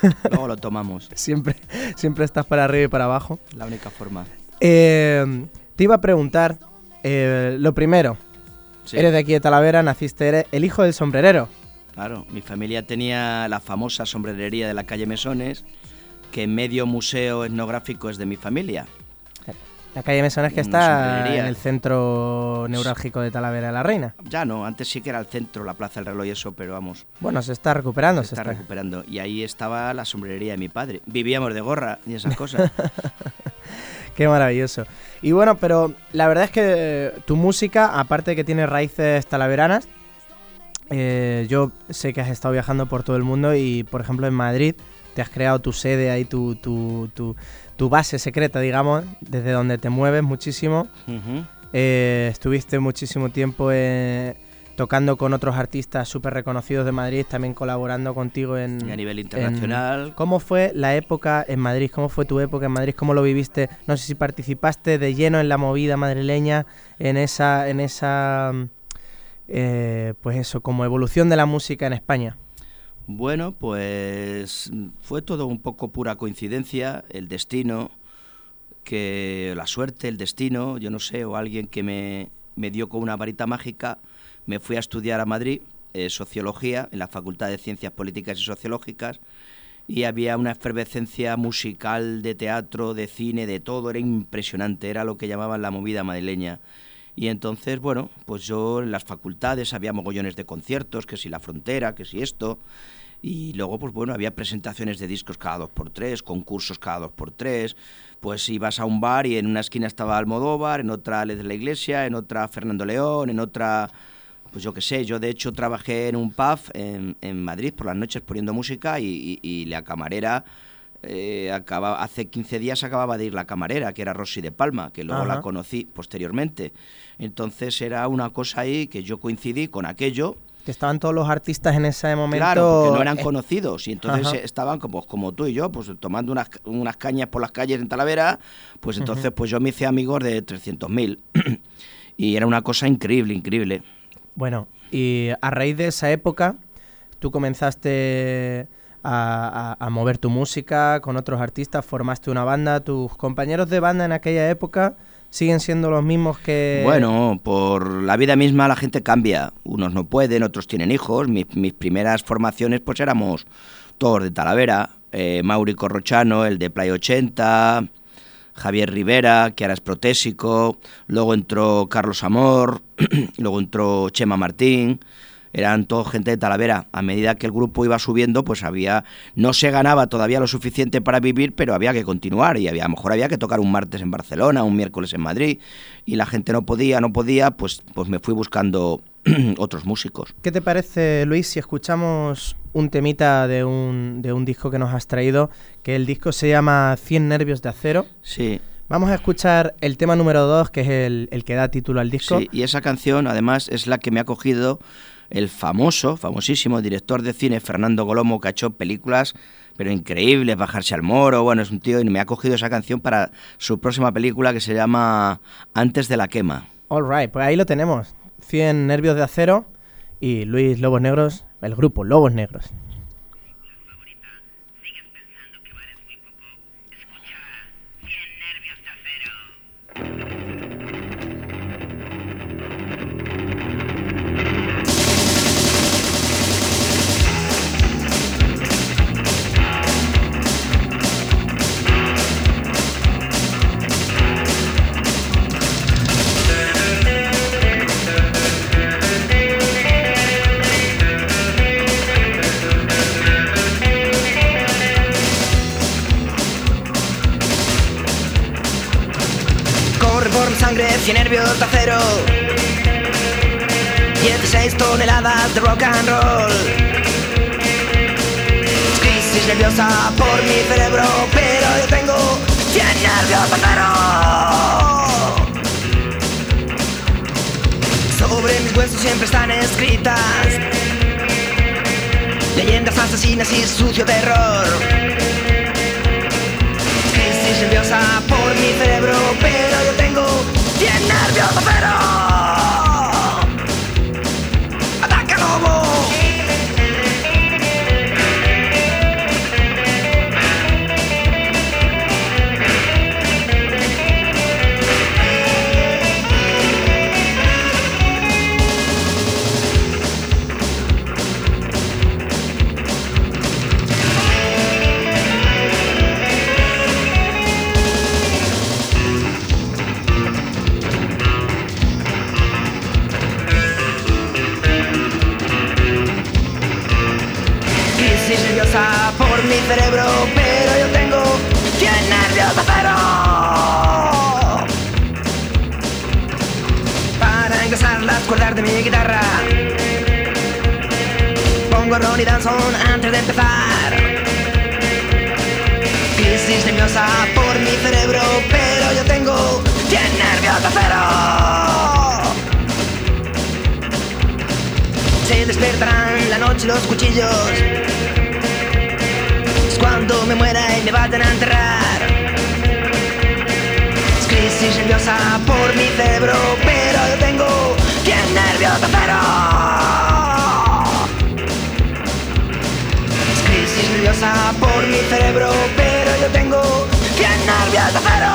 Luego lo tomamos. Siempre estás para arriba y para abajo. La única forma. Te iba a preguntar, lo primero, Sí. eres de aquí de Talavera, eres el hijo del sombrerero. Claro, mi familia tenía la famosa sombrerería de la calle Mesones, que medio museo etnográfico es de mi familia. La calle Mesones, que Una está sombrerería. en el centro neurálgico de Talavera de la Reina. Ya no, antes sí que era el centro, la Plaza del Reloj y eso, pero vamos, Bueno, se está recuperando. se está recuperando. Y ahí estaba la sombrerería de mi padre. Vivíamos de gorra y esas cosas. Qué maravilloso. Y bueno, pero la verdad es que tu música, aparte de que tiene raíces talaveranas, yo sé que has estado viajando por todo el mundo y, por ejemplo, en Madrid te has creado tu sede ahí, tu base secreta, digamos, desde donde te mueves muchísimo. Ujú. Estuviste muchísimo tiempo tocando con otros artistas súper reconocidos de Madrid, también colaborando contigo Y a nivel internacional. ¿Cómo fue la época en Madrid? ¿Cómo fue tu época en Madrid? ¿Cómo lo viviste? No sé si participaste de lleno en la movida madrileña, en esa pues eso, como evolución de la música en España. Bueno, pues fue todo un poco pura coincidencia, el destino, que la suerte, el destino, yo no sé, o alguien que me dio con una varita mágica. Me fui a estudiar a Madrid, sociología, en la Facultad de Ciencias Políticas y Sociológicas, y había una efervescencia musical, de teatro, de cine, de todo, era impresionante, era lo que llamaban la movida madrileña. Y entonces, bueno, pues yo en las facultades había mogollones de conciertos, que si La Frontera, que si esto, y luego, pues bueno, había presentaciones de discos cada 2x3, concursos cada 2x3, pues ibas a un bar y en una esquina estaba Almodóvar, en otra Alex de la Iglesia, en otra Fernando León, en otra, pues yo qué sé, yo de hecho trabajé en un pub en Madrid por las noches poniendo música y la camarera, hace 15 días acababa de ir la camarera, que era Rosy de Palma, que luego la conocí posteriormente. Entonces era una cosa ahí que yo coincidí con aquello. Que estaban todos los artistas en ese momento... Claro, porque no eran conocidos y entonces estaban como tú y yo, pues tomando unas cañas por las calles en Talavera, pues entonces pues yo me hice amigos de 300.000 y era una cosa increíble, increíble. Bueno, y a raíz de esa época, tú comenzaste a mover tu música con otros artistas, formaste una banda, tus compañeros de banda en aquella época... ¿Siguen siendo los mismos que...? Bueno, por la vida misma la gente cambia. Unos no pueden, otros tienen hijos. Mis primeras formaciones pues éramos todos de Talavera. Mauri Corrochano, el de Playa 80, Javier Rivera, que ahora es protésico. Luego entró Carlos Amor, luego entró Chema Martín. Eran todo gente de Talavera. A medida que el grupo iba subiendo, pues no se ganaba todavía lo suficiente para vivir, pero había que continuar y a lo mejor había que tocar un martes en Barcelona, un miércoles en Madrid, y la gente no podía, pues me fui buscando otros músicos. ¿Qué te parece, Luis, si escuchamos un temita de un disco que nos has traído, que el disco se llama 100 nervios de acero? Sí. Vamos a escuchar el tema número 2, que es el que da título al disco. Sí, y esa canción además es la que me ha cogido el famosísimo director de cine Fernando Golomo, que ha hecho películas pero increíbles, Bajarse al Moro, bueno, es un tío y me ha cogido esa canción para su próxima película que se llama Antes de la quema. All right, pues ahí lo tenemos, 100 nervios de acero y Luis Lobos Negros, el grupo Lobos Negros. Sangre, 100 nervios de acero, 16 toneladas de rock and roll. Crisis nerviosa por mi cerebro, pero yo tengo 100 nervios de acero. Sobre mis huesos siempre están escritas leyendas asesinas y sucio terror. Crisis nerviosa por mi cerebro, pero yo tengo 100 nervios de acero. ¡Ataca lobo! por mi cerebro, pero yo tengo 100 nervios de acero. Para ingresar las cuerdas de mi guitarra, pongo Ronnie Danson antes de empezar. Crisis nerviosa por mi cerebro, pero yo tengo 100 nervios de acero. Se despertarán la noche los cuchillos, es cuando me muera y me vayan a enterrar. Es crisis nerviosa por mi cerebro, pero yo tengo 100 nervios de acero. Es crisis nerviosa por mi cerebro, pero yo tengo 100 nervios de acero.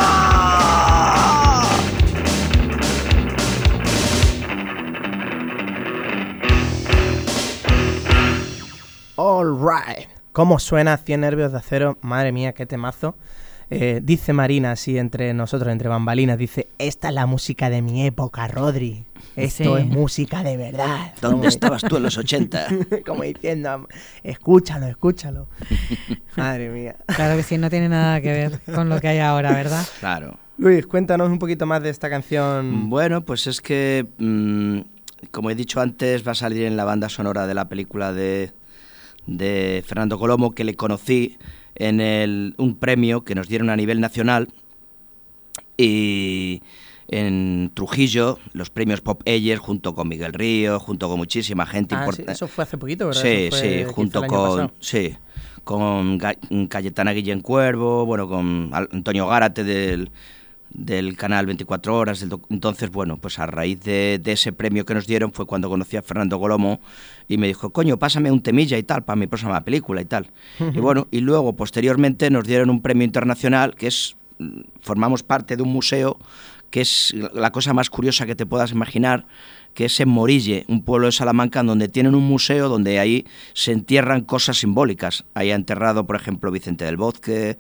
All right. ¿Cómo suena 100 nervios de acero? Madre mía, qué temazo. Dice Marina, así entre nosotros, entre bambalinas, dice: esta es la música de mi época, Rodri. Esto es música de verdad. ¿Dónde estabas tú en los 80? Como diciendo, escúchalo, escúchalo. Madre mía. Claro que sí, no tiene nada que ver con lo que hay ahora, ¿verdad? Claro. Luis, cuéntanos un poquito más de esta canción. Bueno, pues es que, como he dicho antes, va a salir en la banda sonora de la película de Fernando Colomo, que le conocí en un premio que nos dieron a nivel nacional, y en Trujillo, los premios Pop Ayer, junto con Miguel Río, junto con muchísima gente importante. Sí, eso fue hace poquito, ¿verdad? Sí, sí, junto con Cayetana Guillén Cuervo, bueno, con Antonio Gárate del canal 24 Horas. Entonces, bueno, pues a raíz de ese premio que nos dieron fue cuando conocí a Fernando Colomo y me dijo: coño, pásame un temilla y tal para mi próxima película y tal. Y bueno, y luego posteriormente nos dieron un premio internacional que formamos parte de un museo que es la cosa más curiosa que te puedas imaginar, que es en Morille, un pueblo de Salamanca, donde tienen un museo donde ahí se entierran cosas simbólicas. Ahí ha enterrado, por ejemplo, Vicente del Bosque,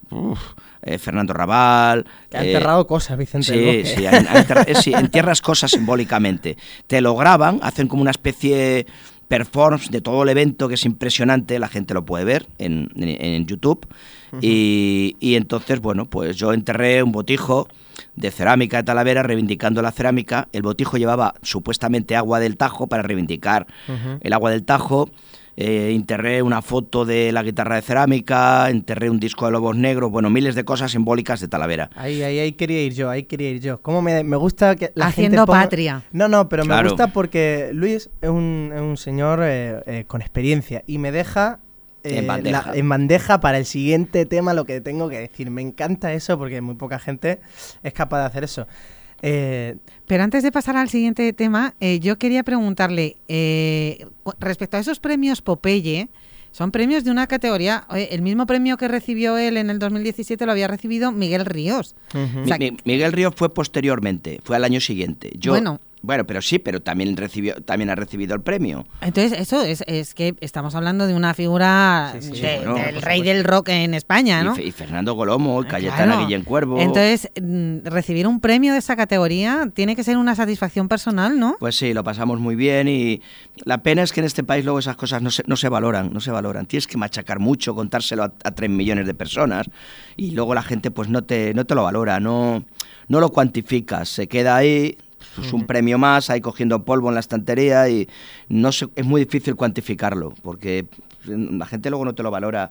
Fernando Raval. Ha enterrado cosas, Vicente del Bosque. Sí, entierras cosas simbólicamente. Te lo graban, hacen como una especie performance de todo el evento, que es impresionante, la gente lo puede ver en YouTube. Uh-huh. Y entonces, bueno, pues yo enterré un botijo de cerámica de Talavera reivindicando la cerámica. El botijo llevaba supuestamente agua del Tajo para reivindicar el agua del Tajo. Enterré una foto de la guitarra de cerámica, enterré un disco de Lobos Negros, bueno, miles de cosas simbólicas de Talavera. Ahí quería ir yo. Cómo me gusta que la Haciendo gente ponga... patria. No, pero claro. Me gusta porque Luis es un señor con experiencia y me deja en bandeja para el siguiente tema lo que tengo que decir. Me encanta eso porque muy poca gente es capaz de hacer eso. Pero antes de pasar al siguiente tema, yo quería preguntarle, respecto a esos premios Popeye, son premios de una categoría, el mismo premio que recibió él en el 2017 lo había recibido Miguel Ríos. Uh-huh. O sea, Miguel Ríos fue posteriormente, fue al año siguiente. Bueno, pero sí, pero también ha recibido el premio. Entonces, eso es que estamos hablando de una figura del rey del rock en España, ¿no? Y Fernando Colomo, Cayetana Guillén Cuervo. Entonces, recibir un premio de esa categoría tiene que ser una satisfacción personal, ¿no? Pues sí, lo pasamos muy bien y la pena es que en este país luego esas cosas no se valoran. Tienes que machacar mucho, contárselo a 3 millones de personas y luego la gente pues no te lo valora, no lo cuantificas, se queda ahí. Es un premio más, ahí cogiendo polvo en la estantería y es muy difícil cuantificarlo, porque la gente luego no te lo valora.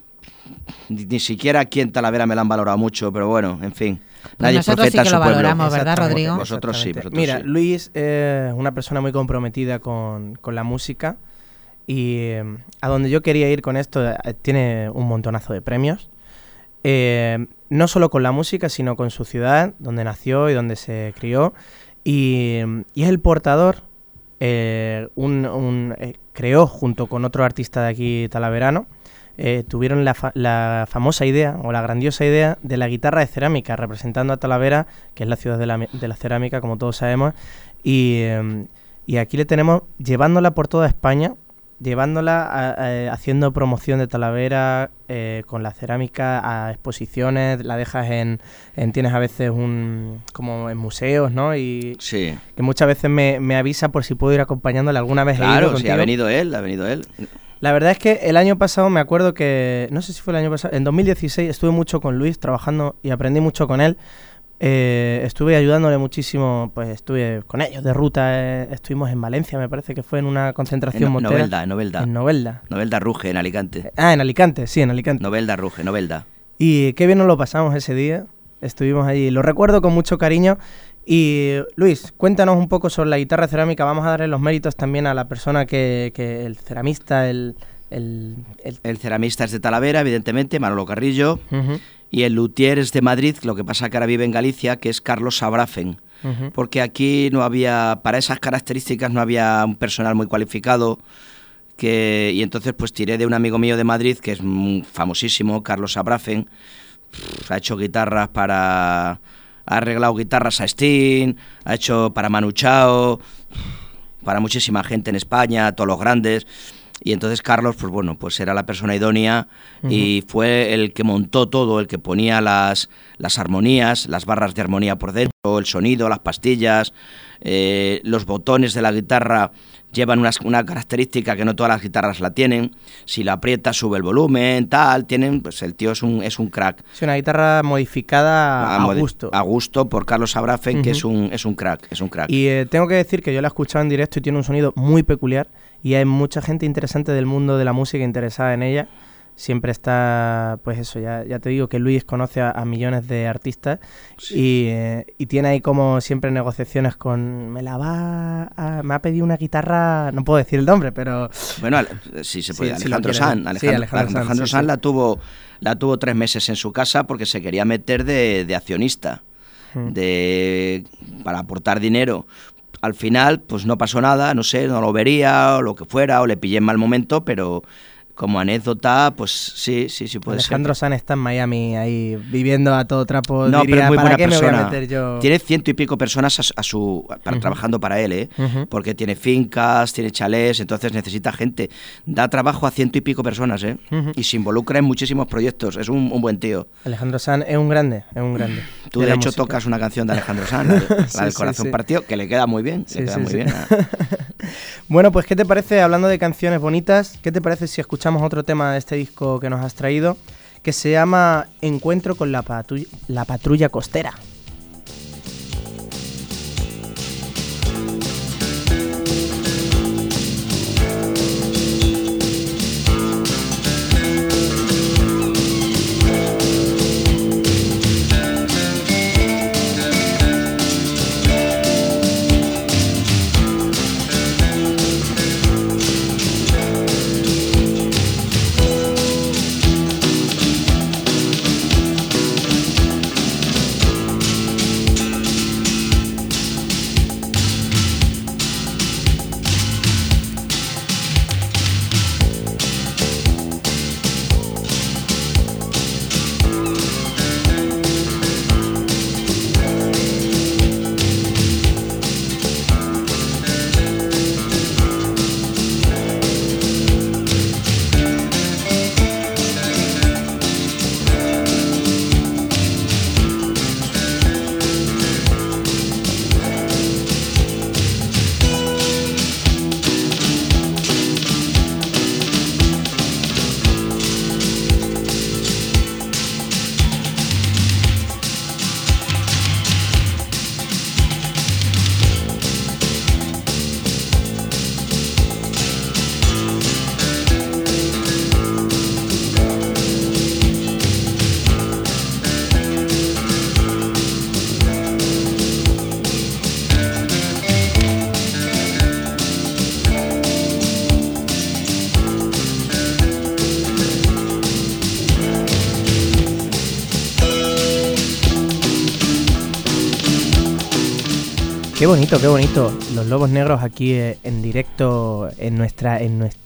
Ni siquiera aquí en Talavera me lo han valorado mucho, pero bueno, en fin. Nadie es profeta en su pueblo. Nosotros sí que lo valoramos, ¿verdad, Rodrigo? Vosotros sí. Mira, Luis es una persona muy comprometida con la música y a donde yo quería ir con esto, tiene un montonazo de premios. No solo con la música, sino con su ciudad, donde nació y donde se crió. Y es el portador, creó junto con otro artista de aquí talaverano, tuvieron la famosa idea o la grandiosa idea de la guitarra de cerámica, representando a Talavera, que es la ciudad de la cerámica, como todos sabemos, y aquí le tenemos llevándola por toda España, haciendo promoción de Talavera con la cerámica a exposiciones, la dejas tienes a veces como en museos, ¿no? Y sí. Que muchas veces me avisa por si puedo ir acompañándole alguna vez. Claro, sí, ha venido él. La verdad es que el año pasado me acuerdo que, no sé si fue el año pasado, en 2016 estuve mucho con Luis trabajando y aprendí mucho con él. Estuve ayudándole muchísimo, pues estuve con ellos de ruta, estuvimos en Valencia, me parece que fue en una concentración motera. En Novelda. En Novelda. Novelda Ruge, en Alicante. En Alicante, sí, en Alicante. Novelda Ruge, Novelda. Y qué bien nos lo pasamos ese día, estuvimos allí, lo recuerdo con mucho cariño. Y Luis, cuéntanos un poco sobre la guitarra cerámica, vamos a darle los méritos también a la persona que el ceramista, el ceramista es de Talavera, evidentemente, Manolo Carrillo. Uh-huh. Y el luthier es de Madrid, lo que pasa que ahora vive en Galicia, que es Carlos Sabrafen. Uh-huh. Porque aquí no había, para esas características no había un personal muy cualificado. Y entonces pues tiré de un amigo mío de Madrid, que es famosísimo, Carlos Sabrafen. Ha hecho guitarras ha arreglado guitarras a Sting, ha hecho para Manu Chao, para muchísima gente en España, todos los grandes. Y entonces Carlos, pues bueno, pues era la persona idónea. Uh-huh. Y fue el que montó todo, el que ponía las armonías, las barras de armonía por dentro, el sonido, las pastillas, los botones de la guitarra llevan una característica que no todas las guitarras la tienen. Si la aprietas sube el volumen, pues el tío es un crack. Es una guitarra modificada a gusto. A gusto por Carlos Sabrafen, uh-huh. que es un crack. Y tengo que decir que yo la he escuchado en directo y tiene un sonido muy peculiar. Y hay mucha gente interesante del mundo de la música interesada en ella. Siempre está, pues eso, ya te digo que Luis conoce a millones de artistas. Sí. Y tiene ahí como siempre negociaciones con... Me ha pedido una guitarra, no puedo decir el nombre, pero... Bueno, sí se puede, sí, Alejandro Sanz. Alejandro Sanz la tuvo 3 meses en su casa porque se quería meter de accionista, para aportar dinero. Al final, pues no pasó nada, no sé, no lo vería o lo que fuera, o le pillé en mal momento, pero como anécdota, pues sí puede ser. Alejandro Sanz está en Miami ahí viviendo a todo trapo. No, diría, pero es muy buena persona. Me voy a meter yo? Tiene 100 y pico personas trabajando para él, uh-huh. Porque tiene fincas, tiene chalés, entonces necesita gente. Da trabajo a 100 y pico personas, uh-huh. Y se involucra en muchísimos proyectos. Es un buen tío. Alejandro Sanz es un grande. Tú de hecho tocas una canción de Alejandro Sanz, la del Corazón Partido, que le queda muy bien. Bien. Bueno, pues ¿qué te parece, hablando de canciones bonitas, qué te parece si escuchamos otro tema de este disco que nos has traído, que se llama Encuentro con la Patrulla Costera? Qué bonito. Los Lobos Negros aquí en directo en nuestra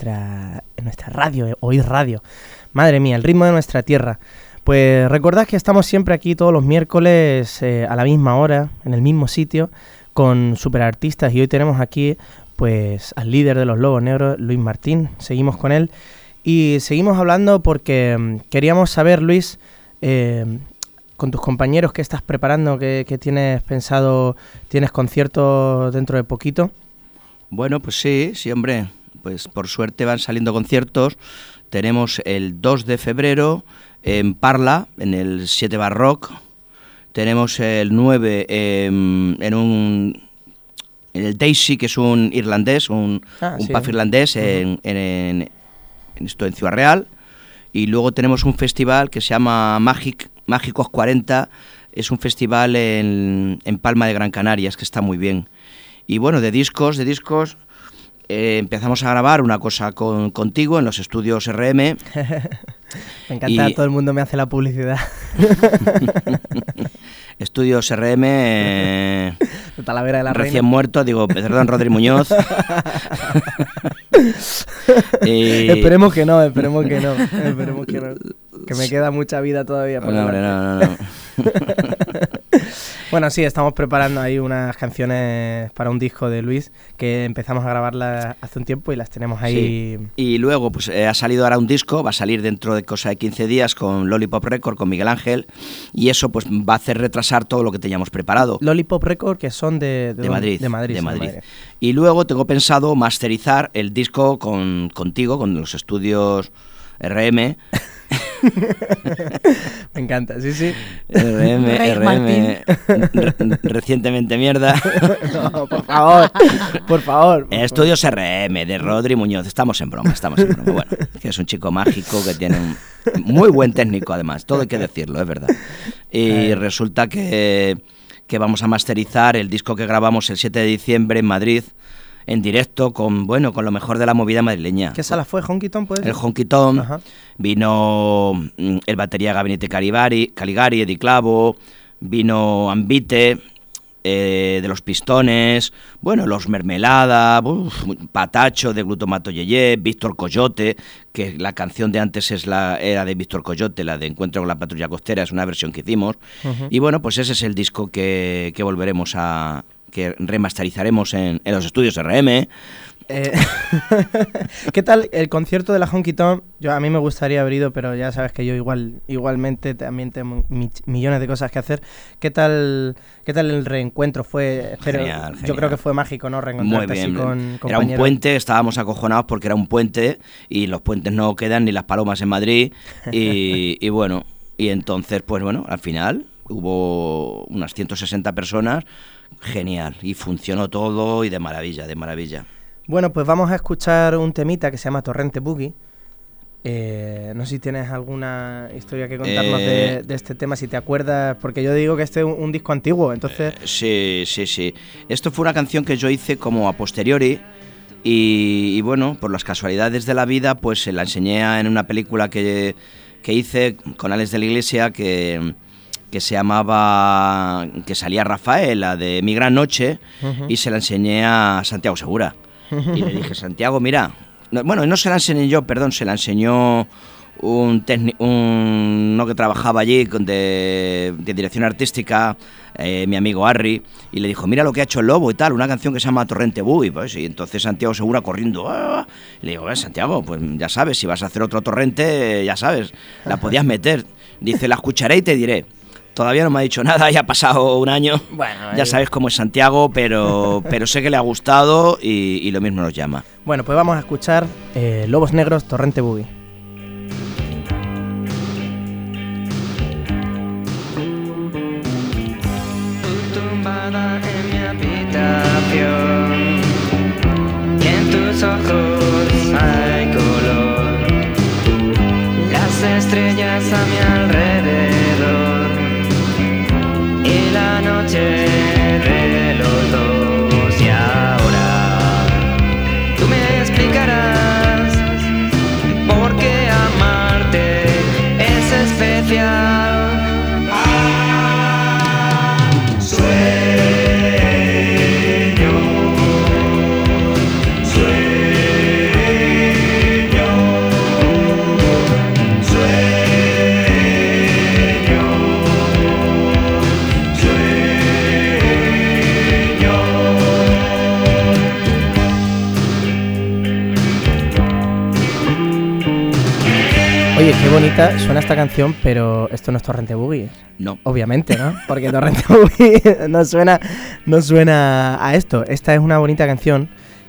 radio, Oír Radio. Madre mía, el ritmo de nuestra tierra. Pues recordad que estamos siempre aquí todos los miércoles a la misma hora, en el mismo sitio, con superartistas, y hoy tenemos aquí pues al líder de los Lobos Negros, Luis Martín. Seguimos con él y seguimos hablando porque queríamos saber, Luis, con tus compañeros, ¿qué estás preparando? ¿Qué tienes pensado? ¿Tienes conciertos dentro de poquito? Bueno, pues sí, hombre. pues por suerte van saliendo conciertos. Tenemos el 2 de febrero en Parla, en el 7 Bar Rock. Tenemos el 9 en el Daisy, que es un irlandés, un pub irlandés en Ciudad Real. Y luego tenemos un festival que se llama Mágicos 40. Es un festival en Palma de Gran Canaria, que está muy bien. Y bueno, de discos, empezamos a grabar una cosa contigo en los estudios RM. Me encanta, todo el mundo me hace la publicidad. Estudios RM, Talavera de la recién Reina. muerto, perdón, Rodri Muñoz. Esperemos que no. Que me queda mucha vida todavía por delante. No. Bueno, sí, estamos preparando ahí unas canciones para un disco de Luis que empezamos a grabarlas hace un tiempo y las tenemos ahí. Sí. Y luego pues ha salido ahora un disco, va a salir dentro de cosa de 15 días con Lollipop Record, con Miguel Ángel, y eso pues va a hacer retrasar todo lo que teníamos preparado. Lollipop Record, que son de Madrid. De Madrid. Y luego tengo pensado masterizar el disco contigo, con los estudios RM. Me encanta, sí. RM, recientemente mierda. No, por favor. Estudios RM de Rodri Muñoz. Estamos en broma. Bueno, que es un chico mágico que tiene un muy buen técnico, además. Todo hay que decirlo, es verdad. Y resulta que vamos a masterizar el disco que grabamos el 7 de diciembre en Madrid, en directo, con lo mejor de la movida madrileña. ¿Qué sala fue? ¿Honky Tonk, puede ser? El Honky Tonk. Vino el batería Gabinete Caligari, Eddie Clavo, vino Ambite, de Los Pistones, Los Mermelada, Patacho de Glutomato Yeye, Víctor Coyote, que la canción de antes era de Víctor Coyote, la de Encuentro con la Patrulla Costera, es una versión que hicimos. Y pues ese es el disco que volveremos que remasterizaremos en los estudios RM. ¿Qué tal el concierto de la Honky Tonk? A mí me gustaría haber ido, pero ya sabes que yo igualmente también tengo millones de cosas que hacer. ¿Qué tal el reencuentro? Genial. Yo creo que fue mágico, ¿no? Reencontrarte así con compañeros. Era un puente, estábamos acojonados porque era un puente y los puentes no quedan ni las palomas en Madrid y entonces al final hubo unas 160 personas. Genial, y funcionó todo y de maravilla. Bueno, pues vamos a escuchar un temita que se llama Torrente Boogie. No sé si tienes alguna historia que contarnos de este tema, si te acuerdas, porque yo digo que este es un disco antiguo, entonces... Sí. Esto fue una canción que yo hice como a posteriori y por las casualidades de la vida, pues se la enseñé en una película que hice con Alex de la Iglesia que se llamaba, que salía Rafael, la de Mi Gran Noche, y se la enseñé a Santiago Segura. Y le dije, Santiago, mira, no se la enseñé yo, perdón, se la enseñó uno que trabajaba allí de dirección artística, mi amigo Harry, y le dijo, mira lo que ha hecho el Lobo y tal, una canción que se llama Torrente Boogie, pues, y entonces Santiago Segura corriendo, le digo, Santiago, pues ya sabes, si vas a hacer otro Torrente, ya sabes, la podías meter. Dice, la escucharé y te diré. Todavía no me ha dicho nada, ya ha pasado un año. Ya sabes cómo es Santiago, pero sé que le ha gustado y lo mismo nos llama. Bueno, pues vamos a escuchar Lobos Negros, Torrente Boogie. Tumbada en mi habitación y en tus ojos hay color, las estrellas a mi alrededor y la noche de los dos. Y ahora tú me explicarás por qué amarte es especial. Oye, qué bonita suena esta canción, pero esto no es Torrente Boogie. No. Obviamente, ¿no? Porque Torrente Boogie no suena a esto. Esta es una bonita canción que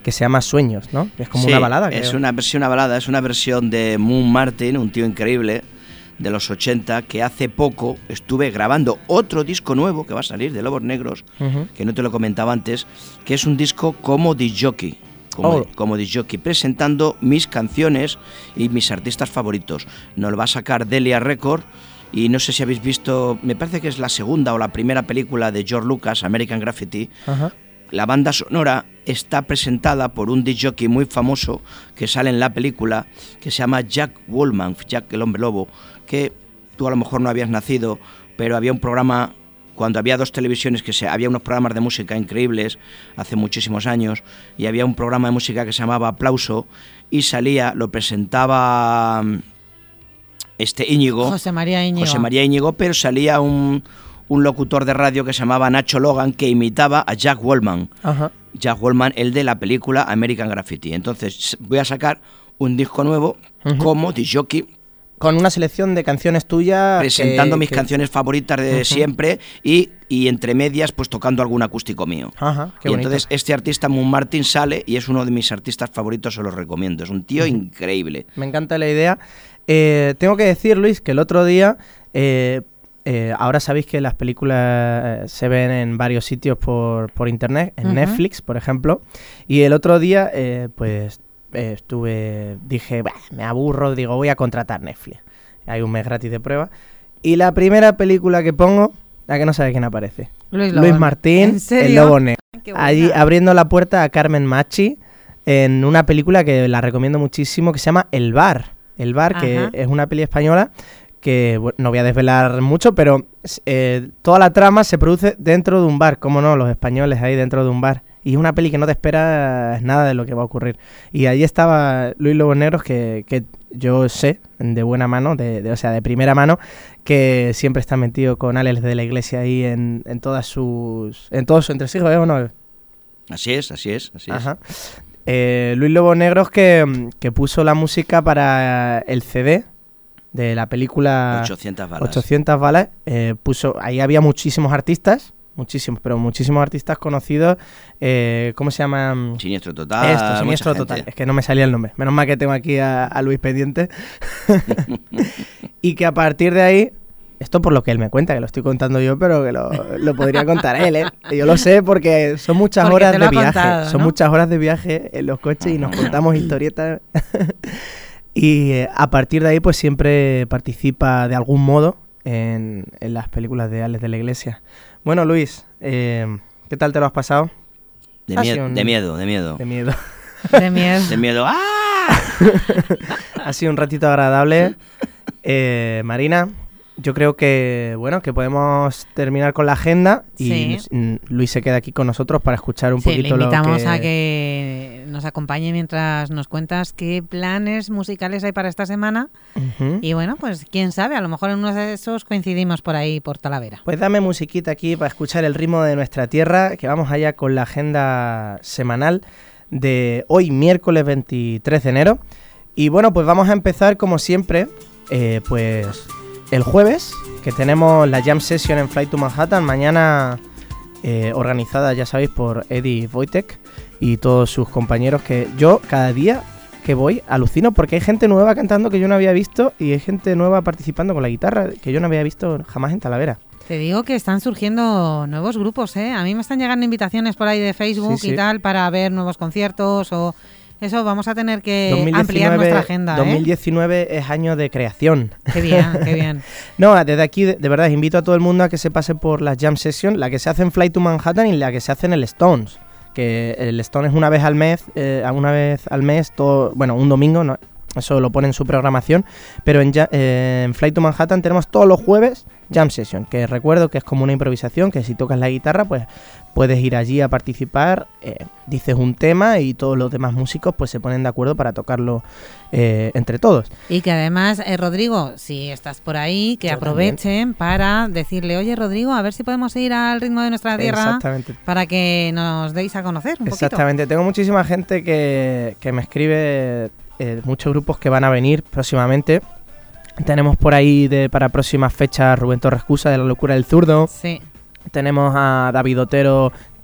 que se llama Sueños, ¿no? Es como Sí, una balada. Es una balada, es una versión de Moon Martin, un tío increíble de los 80, que hace poco estuve grabando otro disco nuevo que va a salir de Lobos Negros, que no te lo comentaba antes, que es un disco como disc-jockey. Como disc-jockey, presentando mis canciones y mis artistas favoritos. Nos lo va a sacar Delia Record, y no sé si habéis visto, me parece que es la segunda o la primera película de George Lucas, American Graffiti. Ajá. La banda sonora está presentada por un disc-jockey muy famoso que sale en la película, que se llama Jack Wolfman, Jack el Hombre Lobo, que tú a lo mejor no habías nacido, pero había un programa, cuando había dos televisiones, había unos programas de música increíbles hace muchísimos años, y había un programa de música que se llamaba Aplauso, y lo presentaba Íñigo. José María Íñigo, pero salía un locutor de radio que se llamaba Nacho Logan, que imitaba a Jack Wolfman. Ajá. Jack Wolfman, el de la película American Graffiti. Entonces voy a sacar un disco nuevo como disc-jockey, con una selección de canciones tuyas, presentando mis canciones favoritas de siempre, y entre medias pues tocando algún acústico mío. Ajá, qué y bonito. entonces este artista, Moon Martin, sale y es uno de mis artistas favoritos, os lo recomiendo. Es un tío increíble. Me encanta la idea. Tengo que decir, Luis, que el otro día, ahora sabéis que las películas se ven en varios sitios por internet, en Netflix, por ejemplo, y el otro día, dije, me aburro, digo, voy a contratar Netflix. Hay un mes gratis de prueba. Y la primera película que pongo, la que no sabe quién aparece. Luis Martín, el Lobo Negro. Allí abriendo la puerta a Carmen Machi en una película que la recomiendo muchísimo, que se llama El Bar. El Bar, que es una peli española que no voy a desvelar mucho, pero toda la trama se produce dentro de un bar. Cómo no, los españoles ahí dentro de un bar. Y es una peli que no te esperas nada de lo que va a ocurrir. Y allí estaba Luis Lobos Negros, que yo sé de buena mano, o sea, de primera mano, que siempre está metido con Alex de la Iglesia ahí en todos sus entresijos, ¿eh o no? Así es. Ajá. Luis Lobos Negros que puso la música para el CD de la película 800 balas. Ahí había muchísimos artistas, muchísimos artistas conocidos. ¿Cómo se llama? Siniestro Total. Siniestro Total. Es que no me salía el nombre. Menos mal que tengo aquí a Luis pendiente. Y que a partir de ahí, esto por lo que él me cuenta, que lo estoy contando yo, pero que lo podría contar él, ¿eh? Yo lo sé porque son muchas horas de viaje. Contado, ¿no? Son muchas horas de viaje en los coches y nos contamos historietas. Y a partir de ahí, pues siempre participa de algún modo en las películas de Alex de la Iglesia. Bueno, Luis, ¿qué tal te lo has pasado? De miedo. ¡Ah! Ha sido un ratito agradable. Marina, yo creo que que podemos terminar con la agenda y Luis se queda aquí con nosotros para escuchar un poquito le invitamos a que nos acompañe mientras nos cuentas qué planes musicales hay para esta semana. Y bueno, pues quién sabe, a lo mejor en uno de esos coincidimos por ahí, por Talavera. Pues dame musiquita aquí para escuchar el ritmo de nuestra tierra, que vamos allá con la agenda semanal de hoy, miércoles 23 de enero. Y bueno, pues vamos a empezar como siempre, pues el jueves, que tenemos la Jam Session en Flight to Manhattan, mañana organizada, ya sabéis, por Eddie Wojtek y todos sus compañeros, que yo cada día que voy alucino porque hay gente nueva cantando que yo no había visto y hay gente nueva participando con la guitarra que yo no había visto jamás en Talavera. Te digo que están surgiendo nuevos grupos, ¿eh? A mí me están llegando invitaciones por ahí de Facebook y tal para ver nuevos conciertos o... Eso, vamos a tener que ampliar nuestra agenda. 2019 es año de creación. Qué bien, qué bien. No, desde aquí, de verdad, invito a todo el mundo a que se pase por la Jam Session, la que se hace en Flight to Manhattan y la que se hace en el Stones. Que el Stone es una vez al mes, todo, bueno, un domingo, no, eso lo pone en su programación, pero en Flight to Manhattan tenemos todos los jueves Jam Session, que recuerdo que es como una improvisación, que si tocas la guitarra, pues puedes ir allí a participar, dices un tema y todos los demás músicos pues se ponen de acuerdo para tocarlo entre todos. Y que además, Rodrigo, si estás por ahí, que aprovechen para decirle, oye Rodrigo, a ver si podemos ir al ritmo de nuestra tierra para que nos deis a conocer un poquito. Exactamente, tengo muchísima gente que me escribe, muchos grupos que van a venir próximamente. Tenemos por ahí para próximas fechas Rubén Torres Cusa de La Locura del Zurdo. Sí. Tenemos a David Otero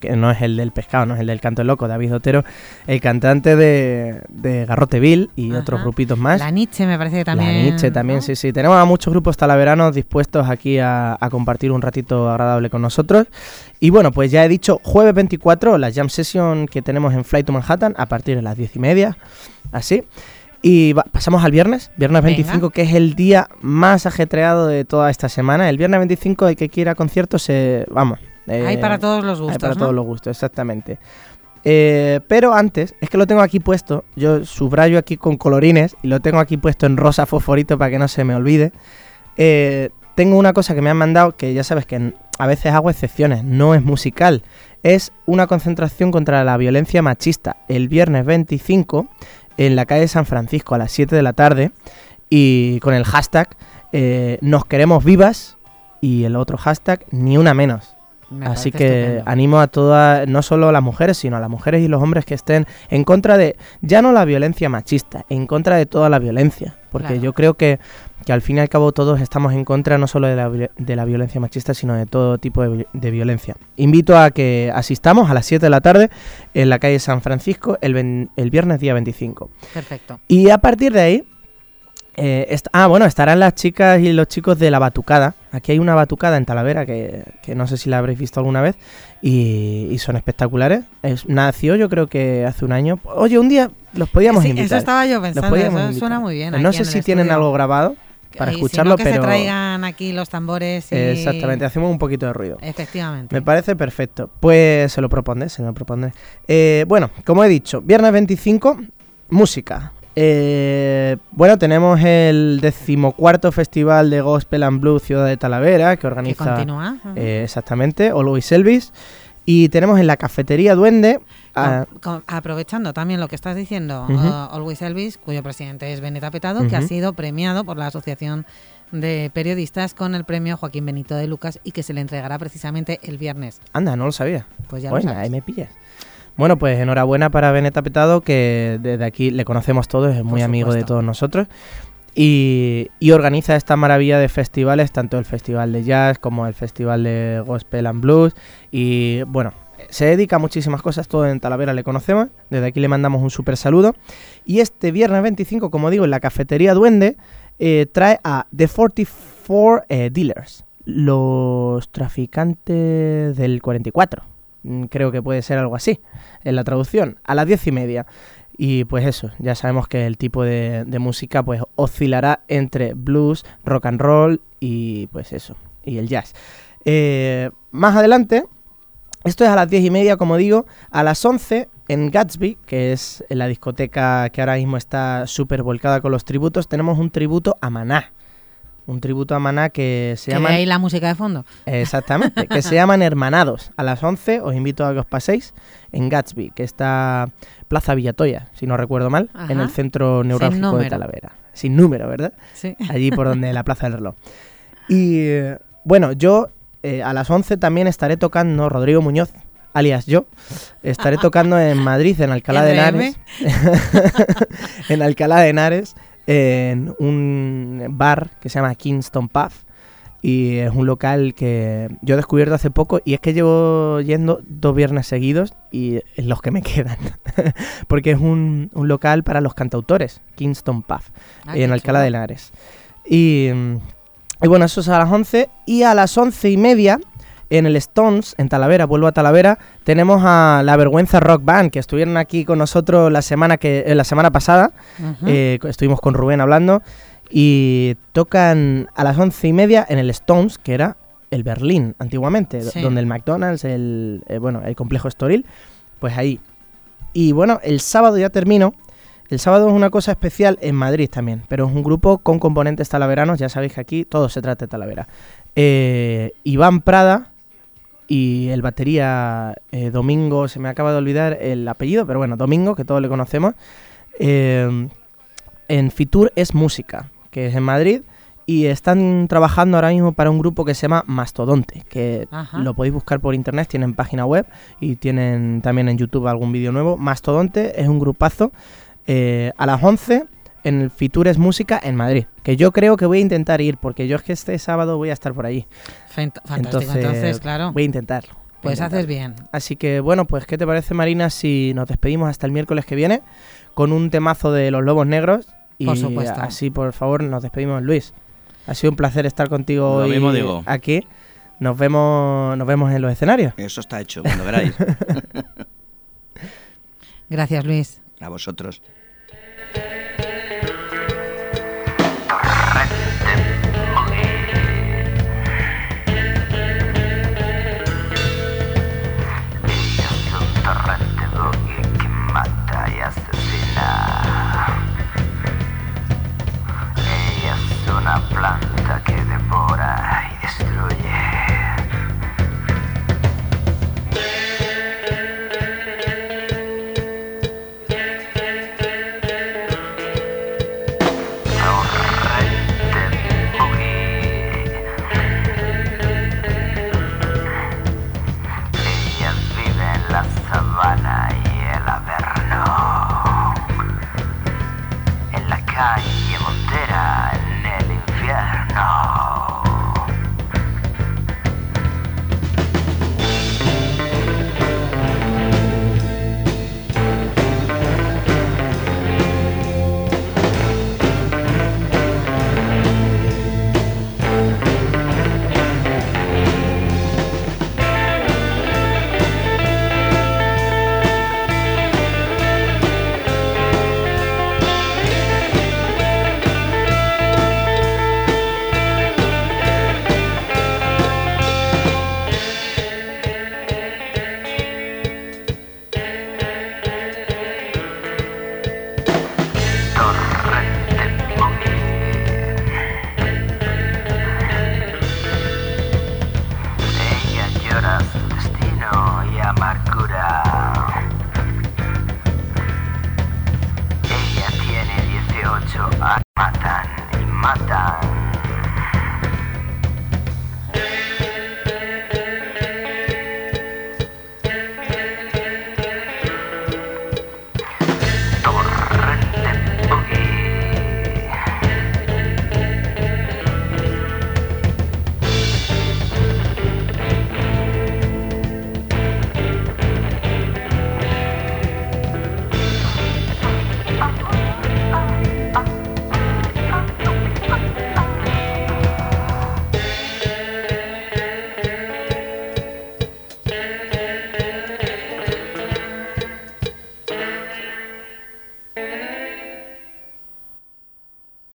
que no es el del pescado, no es el del Canto del Loco, David Otero, el cantante de Garroteville y otros grupitos más. La Nietzsche me parece que también. La Nietzsche también, ¿no? Sí. Tenemos a muchos grupos talaveranos dispuestos aquí a compartir un ratito agradable con nosotros. Y bueno, pues ya he dicho, jueves 24, la Jam Session que tenemos en Fly to Manhattan a partir de las 10:30, así. Y pasamos al viernes 25, que es el día más ajetreado de toda esta semana. El viernes 25, el que quiera conciertos, hay para todos los gustos, hay para ¿no? todos los gustos, exactamente. Pero antes, es que lo tengo aquí puesto, yo subrayo aquí con colorines y lo tengo aquí puesto en rosa fosforito para que no se me olvide. Tengo una cosa que me han mandado, que ya sabes que a veces hago excepciones, no es musical. Es una concentración contra la violencia machista el viernes 25 en la calle San Francisco a las 7 de la tarde y con el hashtag Nos Queremos Vivas y el otro hashtag Ni Una Menos. Así que estupendo. Animo a todas, no solo a las mujeres, sino a las mujeres y los hombres que estén en contra de, ya no la violencia machista, en contra de toda la violencia. Porque Claro. yo creo que al fin y al cabo todos estamos en contra no solo de la violencia machista, sino de todo tipo de violencia. Invito a que asistamos a las 7 de la tarde en la calle San Francisco el viernes día 25. Perfecto. Y a partir de ahí, estarán las chicas y los chicos de la Batucada. Aquí hay una batucada en Talavera que no sé si la habréis visto alguna vez y son espectaculares. Nació yo creo que hace un año. Oye, un día los podíamos Sí, invitar. eso estaba yo pensando, podíamos eso invitar. suena muy bien. No aquí sé en si el tienen estudio. algo grabado para Y escucharlo, si no, que pero se traigan aquí los tambores y... exactamente, hacemos un poquito de ruido. Efectivamente. Me parece perfecto. Pues se lo propondré. Bueno, como he dicho, viernes 25, música. Tenemos el 14º Festival de Gospel and Blues Ciudad de Talavera, que organiza... Que continúa. exactamente, Always Elvis. Y tenemos en la Cafetería Duende... Aprovechando también lo que estás diciendo, Ujú. Always Elvis, cuyo presidente es Beneta Petado, que ha Ujú. sido premiado por la Asociación de Periodistas con el premio Joaquín Benito de Lucas y que se le entregará precisamente el viernes. Anda, no lo sabía. Pues ya lo Bueno, sabes. ahí me pillas. Bueno, pues enhorabuena para Beneta Petado, que desde aquí le conocemos todos, es muy amigo de supuesto. todos nosotros. Y organiza esta maravilla de festivales, tanto el Festival de Jazz como el Festival de Gospel and Blues. Y bueno, se dedica a muchísimas cosas, todo en Talavera le conocemos. Desde aquí le mandamos un súper saludo. Y este viernes 25, como digo, en la Cafetería Duende, trae a The 44 Dealers, los traficantes del 44. Creo que puede ser algo así en la traducción, a las 10:30. Y pues eso, ya sabemos que el tipo de música pues oscilará entre blues, rock and roll y pues eso, y el jazz. Más adelante, esto es a las 10:30, como digo, a las 11 en Gatsby, que es la discoteca que ahora mismo está súper volcada con los tributos, tenemos un tributo a Maná. Un tributo a Maná que se Que llama... de ahí la música de fondo. Exactamente, que se llaman Hermanados. A las 11 os invito a que os paséis en Gatsby, que está Plaza Villatoya, si no recuerdo mal, Ajá. en el centro neurálgico de número. Talavera. Sin número, ¿verdad? Sí. Allí por donde la Plaza del Reloj. Y bueno, yo a las 11 también estaré tocando, Rodrigo Muñoz, alias yo, estaré tocando en Madrid, en Alcalá de Henares. En Alcalá de Henares, en un bar que se llama Kingston Pub. Y es un local que yo he descubierto hace poco y es que llevo yendo 2 viernes seguidos y es los que me quedan. Porque es un local para los cantautores, Kingston Pub, en Alcalá de Henares. Y bueno, eso es a las 11. Y a las 11:30 en el Stones, en Talavera, vuelvo a Talavera, tenemos a La Vergüenza Rock Band, que estuvieron aquí con nosotros la semana pasada. Ujú. Estuvimos con Rubén hablando. Y tocan a las 11:30 en el Stones, que era el Berlín antiguamente, Sí. donde el McDonald's, el complejo Estoril, pues ahí. Y bueno, el sábado ya termino. El sábado es una cosa especial en Madrid también, pero es un grupo con componentes talaveranos, ya sabéis que aquí todo se trata de Talavera. Iván Prada y el batería Domingo, se me acaba de olvidar el apellido, pero bueno, Domingo, que todos le conocemos. En Fitur es Música, que es en Madrid, y están trabajando ahora mismo para un grupo que se llama Mastodonte, que Ajá. lo podéis buscar por internet, tienen página web y tienen también en YouTube algún vídeo nuevo. Mastodonte es un grupazo. A las 11 en el Fitur es Música en Madrid, que yo creo que voy a intentar ir, porque yo es que este sábado voy a estar por allí. Fantástico, entonces, claro. Voy a intentarlo. Pues haces bien. Así que bueno, pues ¿qué te parece, Marina, si nos despedimos hasta el miércoles que viene con un temazo de Los Lobos Negros? Y por supuesto. Así, por favor, nos despedimos, Luis. Ha sido un placer estar contigo Lo hoy mismo digo. aquí. Nos vemos en los escenarios. Eso está hecho, cuando queráis. Gracias, Luis. A vosotros.